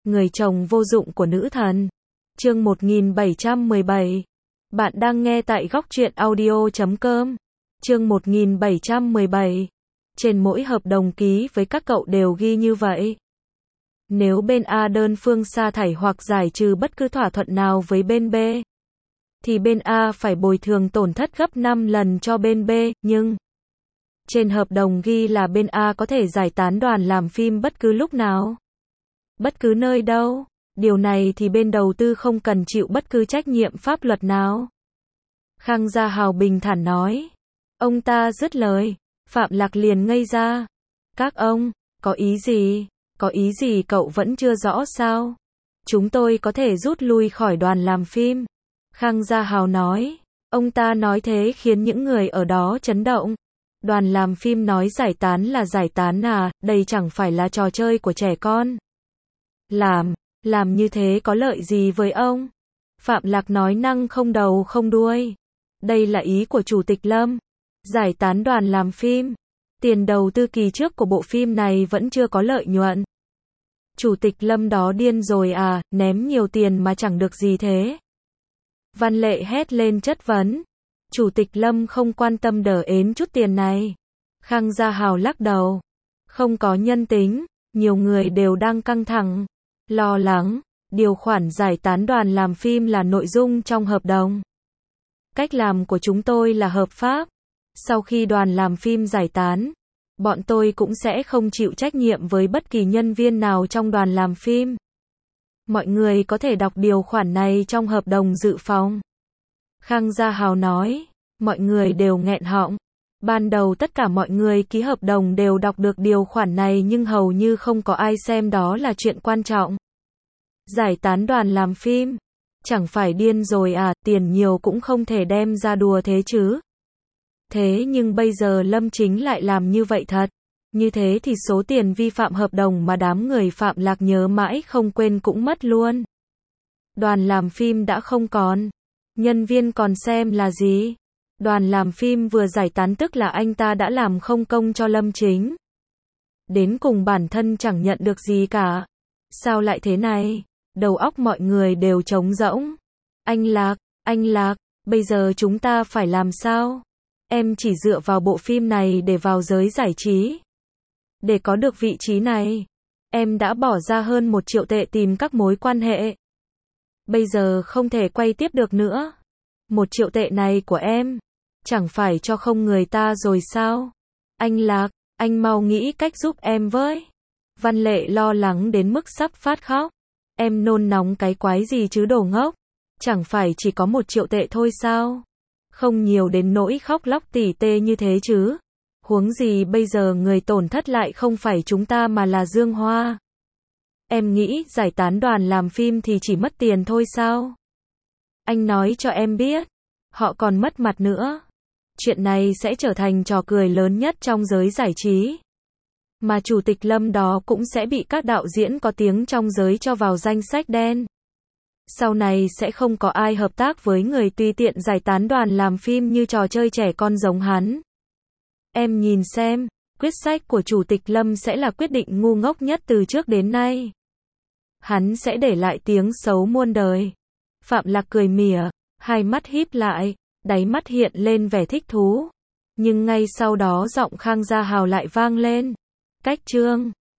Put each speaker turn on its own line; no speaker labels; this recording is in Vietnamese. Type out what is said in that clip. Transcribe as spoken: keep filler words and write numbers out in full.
Người chồng vô dụng của nữ thần. Chương một nghìn bảy trăm mười bảy. Bạn đang nghe tại góc truyện audio chấm com. Chương một nghìn bảy trăm mười bảy. Trên mỗi hợp đồng ký với các cậu đều ghi như vậy. Nếu bên A đơn phương sa thải hoặc giải trừ bất cứ thỏa thuận nào với bên B, thì bên A phải bồi thường tổn thất gấp năm lần cho bên B, nhưng trên hợp đồng ghi là bên A có thể giải tán đoàn làm phim bất cứ lúc nào, bất cứ nơi đâu. Điều này thì bên đầu tư không cần chịu bất cứ trách nhiệm pháp luật nào. Khang Gia Hào bình thản nói. Ông ta dứt lời, Phạm Lạc liền ngây ra. Các ông, có ý gì? Có ý gì cậu vẫn chưa rõ sao? Chúng tôi có thể rút lui khỏi đoàn làm phim. Khang Gia Hào nói. Ông ta nói thế khiến những người ở đó chấn động. Đoàn làm phim nói giải tán là giải tán à, đây chẳng phải là trò chơi của trẻ con. Làm, làm như thế có lợi gì với ông? Phạm Lạc nói năng không đầu không đuôi. Đây là ý của Chủ tịch Lâm. Giải tán đoàn làm phim. Tiền đầu tư kỳ trước của bộ phim này vẫn chưa có lợi nhuận. Chủ tịch Lâm đó điên rồi à, ném nhiều tiền mà chẳng được gì thế. Văn Lệ hét lên chất vấn. Chủ tịch Lâm không quan tâm đờ ến chút tiền này. Khang Gia Hào lắc đầu. Không có nhân tính, nhiều người đều đang căng thẳng, lo lắng. Điều khoản giải tán đoàn làm phim là nội dung trong hợp đồng. Cách làm của chúng tôi là hợp pháp. Sau khi đoàn làm phim giải tán, bọn tôi cũng sẽ không chịu trách nhiệm với bất kỳ nhân viên nào trong đoàn làm phim. Mọi người có thể đọc điều khoản này trong hợp đồng dự phòng. Khang Gia Hào nói. Mọi người đều nghẹn họng. Ban đầu tất cả mọi người ký hợp đồng đều đọc được điều khoản này nhưng hầu như không có ai xem đó là chuyện quan trọng. Giải tán đoàn làm phim. Chẳng phải điên rồi à, tiền nhiều cũng không thể đem ra đùa thế chứ. Thế nhưng bây giờ Lâm Chính lại làm như vậy thật. Như thế thì số tiền vi phạm hợp đồng mà đám người Phạm Lạc nhớ mãi không quên cũng mất luôn. Đoàn làm phim đã không còn. Nhân viên còn xem là gì? Đoàn làm phim vừa giải tán tức là anh ta đã làm không công cho Lâm Chính. Đến cùng bản thân chẳng nhận được gì cả. Sao lại thế này? Đầu óc mọi người đều trống rỗng. Anh Lạc, anh Lạc, bây giờ chúng ta phải làm sao? Em chỉ dựa vào bộ phim này để vào giới giải trí. Để có được vị trí này, em đã bỏ ra hơn một triệu tệ tìm các mối quan hệ. Bây giờ không thể quay tiếp được nữa. Một triệu tệ này của em, chẳng phải cho không người ta rồi sao? Anh Lạc, anh mau nghĩ cách giúp em với. Văn Lệ lo lắng đến mức sắp phát khóc. Em nôn nóng cái quái gì chứ đồ ngốc. Chẳng phải chỉ có một triệu tệ thôi sao? Không nhiều đến nỗi khóc lóc tỉ tê như thế chứ. Huống gì bây giờ người tổn thất lại không phải chúng ta mà là Dương Hoa. Em nghĩ giải tán đoàn làm phim thì chỉ mất tiền thôi sao? Anh nói cho em biết. Họ còn mất mặt nữa. Chuyện này sẽ trở thành trò cười lớn nhất trong giới giải trí. Mà Chủ tịch Lâm đó cũng sẽ bị các đạo diễn có tiếng trong giới cho vào danh sách đen. Sau này sẽ không có ai hợp tác với người tùy tiện giải tán đoàn làm phim như trò chơi trẻ con giống hắn. Em nhìn xem, quyết sách của Chủ tịch Lâm sẽ là quyết định ngu ngốc nhất từ trước đến nay. Hắn sẽ để lại tiếng xấu muôn đời. Phạm Lạc cười mỉa, hai mắt híp lại, đáy mắt hiện lên vẻ thích thú. Nhưng ngay sau đó giọng Khang Gia Hào lại vang lên. Cách chương